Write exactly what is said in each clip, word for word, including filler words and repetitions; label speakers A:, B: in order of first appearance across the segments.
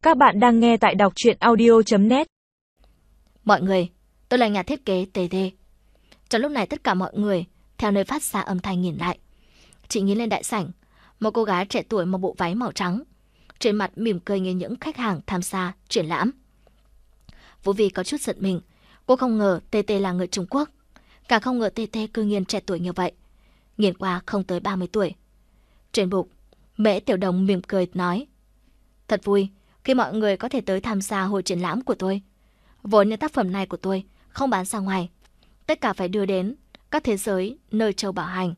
A: Các bạn đang nghe tại đọc truyện audio chấm net.
B: Mọi người, tôi là nhà thiết kế tê tê. Trong lúc này tất cả mọi người theo nơi phát ra âm thanh nhìn lại. Chị nhìn lên đại sảnh, một cô gái trẻ tuổi mặc bộ váy màu trắng, trên mặt mỉm cười nhìn những khách hàng tham gia triển lãm. Vũ Vi có chút giận mình, cô không ngờ tê tê là người Trung Quốc, càng không ngờ tê tê cư nhiên trẻ tuổi như vậy, nhìn qua không tới ba mươi tuổi. Trên bục, Mễ Tiểu Đồng mỉm cười nói: "Thật vui khi mọi người có thể tới tham gia hội triển lãm của tôi. Vốn những tác phẩm này của tôi không bán ra ngoài, tất cả phải đưa đến các thế giới nơi châu bảo hành.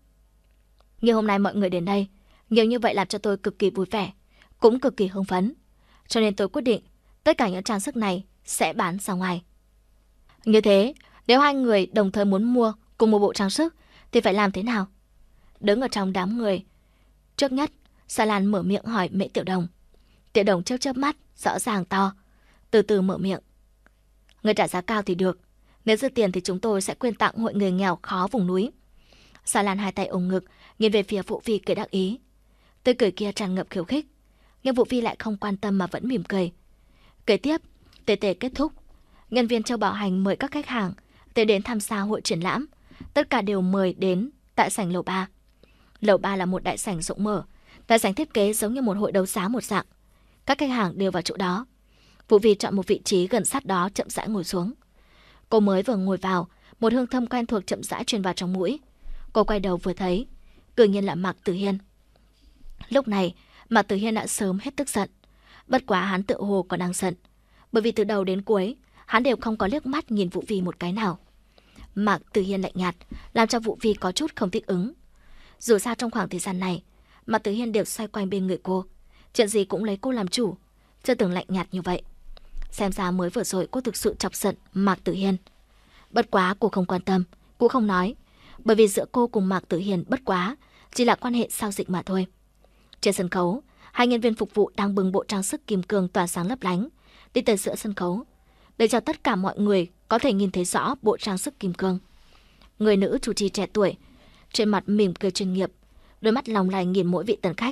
B: Nhưng hôm nay mọi người đến đây, nhiều như vậy làm cho tôi cực kỳ vui vẻ, cũng cực kỳ hưng phấn. Cho nên tôi quyết định tất cả những trang sức này sẽ bán ra ngoài. Như thế, nếu hai người đồng thời muốn mua cùng một bộ trang sức thì phải làm thế nào?" Đứng ở trong đám người trước nhất, Sa Lan mở miệng hỏi Mễ Tiểu Đồng. Tiểu Đồng chớp chớp mắt, rõ ràng to, từ từ mở miệng: "Người trả giá cao thì được, nếu dư tiền thì chúng tôi sẽ quyên tặng hội người nghèo khó vùng núi." Sa Lan hai tay ôm ngực, nhìn về phía Vũ Vi cười đắc ý. Tươi cười kia tràn ngập khiêu khích, nhưng Vũ Vi lại không quan tâm mà vẫn mỉm cười. Kế tiếp, tê tê kết thúc, nhân viên châu bảo hành mời các khách hàng tới đến tham gia hội triển lãm, tất cả đều mời đến tại sảnh lầu ba. Lầu ba là một đại sảnh rộng mở, đại sảnh thiết kế giống như một hội đấu giá một dạng. Các khách hàng đều vào chỗ đó. Vũ Vi chọn một vị trí gần sát đó chậm rãi ngồi xuống. Cô mới vừa ngồi vào, một hương thơm quen thuộc chậm rãi truyền vào trong mũi. Cô quay đầu vừa thấy, tự nhiên là Mạc Tử Hiên. Lúc này, Mạc Tử Hiên đã sớm hết tức giận. Bất quá hắn tự hồ còn đang giận, bởi vì từ đầu đến cuối, hắn đều không có liếc mắt nhìn Vũ Vi một cái nào. Mạc Tử Hiên lạnh nhạt, làm cho Vũ Vi có chút không thích ứng. Dù sao trong khoảng thời gian này, Mạc Tử Hiên đều xoay quanh bên người cô, chuyện gì cũng lấy cô làm chủ, chưa từng lạnh nhạt như vậy. Xem ra mới vừa rồi cô thực sự chọc giận Mạc Tử Hiên. Bất quá cô không quan tâm, cũng không nói, bởi vì giữa cô cùng Mạc Tử Hiên bất quá chỉ là quan hệ giao dịch mà thôi. Trên sân khấu, hai nhân viên phục vụ đang bưng bộ trang sức kim cương tỏa sáng lấp lánh đi tới giữa sân khấu, để cho tất cả mọi người có thể nhìn thấy rõ bộ trang sức kim cương. Người nữ chủ trì trẻ tuổi, trên mặt mỉm cười chuyên nghiệp, đôi mắt long lanh nhìn mỗi vị tân khách.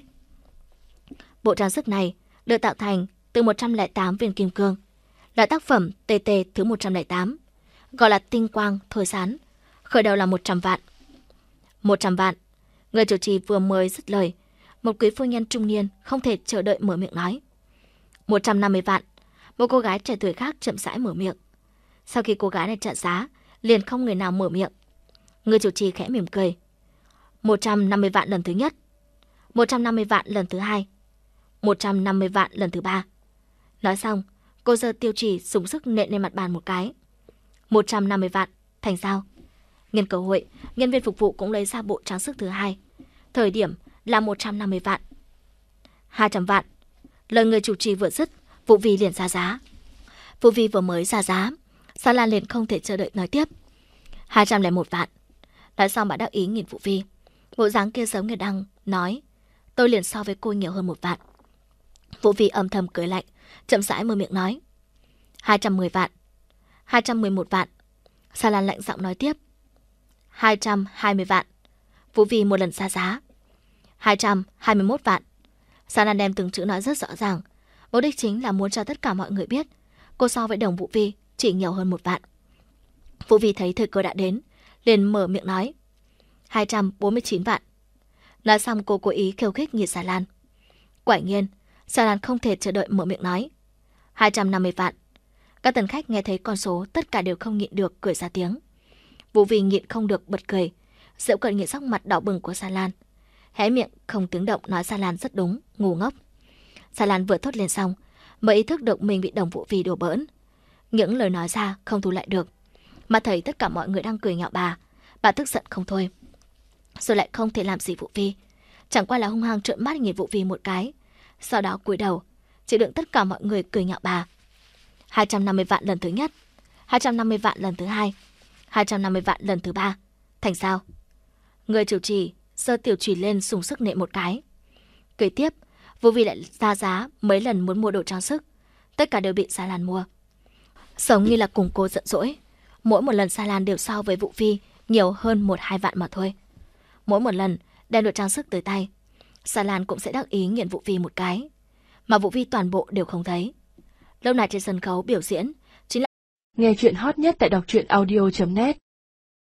B: Bộ trang sức này được tạo thành từ một trăm lẻ tám viên kim cương, là tác phẩm tê tê thứ một trăm lẻ tám, gọi là tinh quang thôi sán, khởi đầu là một trăm vạn. một trăm vạn. Người chủ trì vừa mới dứt lời, một quý phu nhân trung niên không thể chờ đợi mở miệng nói. một trăm năm mươi vạn. Một cô gái trẻ tuổi khác chậm rãi mở miệng. Sau khi cô gái này trả giá, liền không người nào mở miệng. Người chủ trì khẽ mỉm cười. một trăm năm mươi vạn lần thứ nhất, một trăm năm mươi vạn lần thứ hai, một trăm năm mươi vạn lần thứ ba. Nói xong, cô giơ tiêu chỉ dùng sức nện lên mặt bàn một cái. một trăm năm mươi vạn, thành giao. Nhân cơ hội, nhân viên phục vụ cũng lấy ra bộ trang sức thứ hai. Thời điểm là một trăm năm mươi vạn. hai trăm vạn. Lời người chủ trì vừa dứt, Vũ Vi liền ra giá. Vũ Vi vừa mới ra giá, Sa Lan liền không thể chờ đợi nói tiếp. hai trăm lẻ một vạn. Nói xong bà đắc ý nhìn Vũ Vi, bộ dáng kia giống như đang nói: "Tôi liền so với cô nhiều hơn một vạn." Vũ Vi âm thầm cười lạnh, chậm rãi mở miệng nói: hai trăm mười vạn. hai trăm mười một vạn. Sa Lan lạnh giọng nói tiếp: hai trăm hai mươi vạn. Vũ Vi một lần ra giá. hai trăm hai mươi mốt vạn. Sa Lan đem từng chữ nói rất rõ ràng, mục đích chính là muốn cho tất cả mọi người biết cô so với đồng Vũ Vi chỉ nhiều hơn một vạn. Vũ Vi thấy thời cơ đã đến, liền mở miệng nói: hai trăm bốn mươi chín vạn. Nói xong cô cố ý khiêu khích nhìn Sa Lan. Quả nhiên, Sa Lan không thể chờ đợi mở miệng nói: hai trăm năm mươi vạn. Các tân khách nghe thấy con số tất cả đều không nhịn được cười ra tiếng. Vũ Vi nhịn không được bật cười, giễu cợt nhìn sắc mặt đỏ bừng của Sa Lan, hé miệng không tiếng động nói Sa Lan rất đúng, ngu ngốc. Sa Lan vừa thốt lên xong, mới ý thức được mình bị đồng Vũ Vi đùa bỡn. Những lời nói ra không thu lại được, mà thấy tất cả mọi người đang cười nhạo bà, bà tức giận không thôi. Rồi lại không thể làm gì Vũ Vi, chẳng qua là hung hăng trợn mắt nhìn Vũ Vi một cái, sau đó cúi đầu chịu đựng tất cả mọi người cười nhạo bà. hai trăm năm mươi vạn lần thứ nhất, hai trăm năm mươi vạn lần thứ hai, hai trăm năm mươi vạn lần thứ ba. Thành sao? Người chủ trì giơ tiểu chùy lên dùng sức nện một cái. Kế tiếp, Vũ Vi lại ra giá mấy lần muốn mua đồ trang sức, tất cả đều bị Sa Lan mua. Giống như là cùng cô giận dỗi, mỗi một lần Sa Lan đều so với Vũ Vi nhiều hơn một hai vạn mà thôi. Mỗi một lần đem đồ trang sức tới tay, Sa Lan cũng sẽ đắc ý nghiện Vũ Vi một cái. mà Vũ Vi toàn bộ đều không thấy. Lúc này trên sân khấu biểu diễn chính là
A: nghe chuyện hot nhất tại đọc truyện audio chấm net.